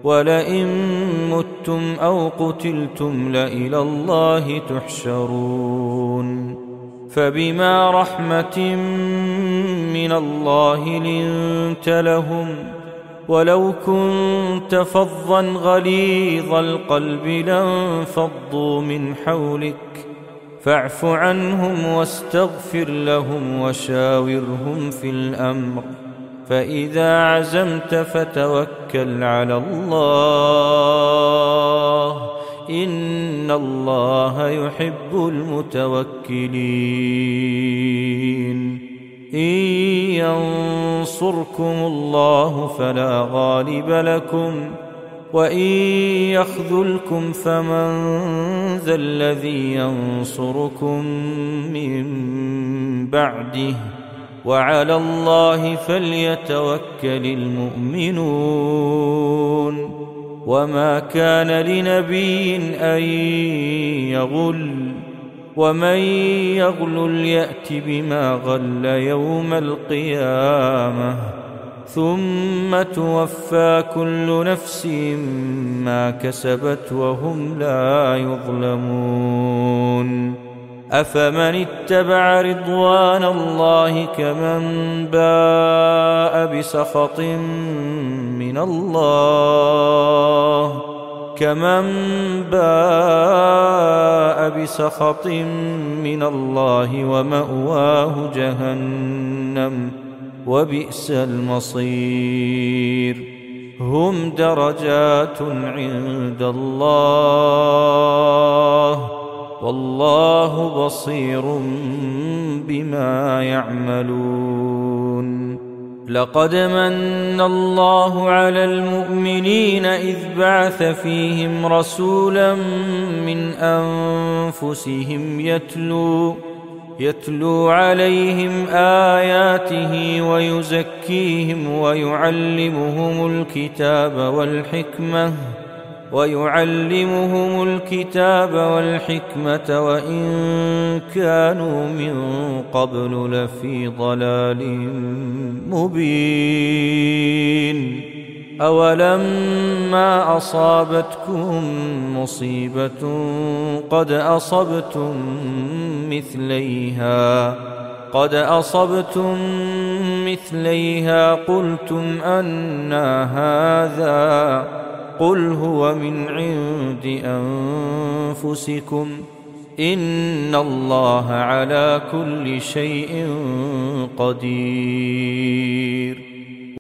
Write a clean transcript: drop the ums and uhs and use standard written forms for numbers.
ولئن متم أو قتلتم لإلى الله تحشرون فبما رحمة من الله لنت لهم ولو كنت فظا غليظ القلب لانفضوا من حولك فاعف عنهم واستغفر لهم وشاورهم في الأمر فإذا عزمت فتوكل على الله إن الله يحب المتوكلين إن ينصركم الله فلا غالب لكم وإن يخذلكم فمن ذا الذي ينصركم من بعده وعلى الله فليتوكل المؤمنون وما كان لنبي أن يغل ومن يغلل يأت بما غل يوم القيامة ثم توفى كل نفس ما كسبت وهم لا يظلمون أفمن اتبع رضوان الله كمن باء بسخط من الله ومأواه جهنم وبئس المصير هم درجات عند الله والله بصير بما يعملون لقد من الله على المؤمنين إذ بعث فيهم رسولا من أنفسهم يتلو عليهم آياته ويزكيهم ويعلمهم الكتاب والحكمة وإن كانوا من قبل لفي ضلال مبين أولما أصابتكم مصيبة قد أصبتم مثليها قلتم أنى هذا قل هو من عند أنفسكم إن الله على كل شيء قدير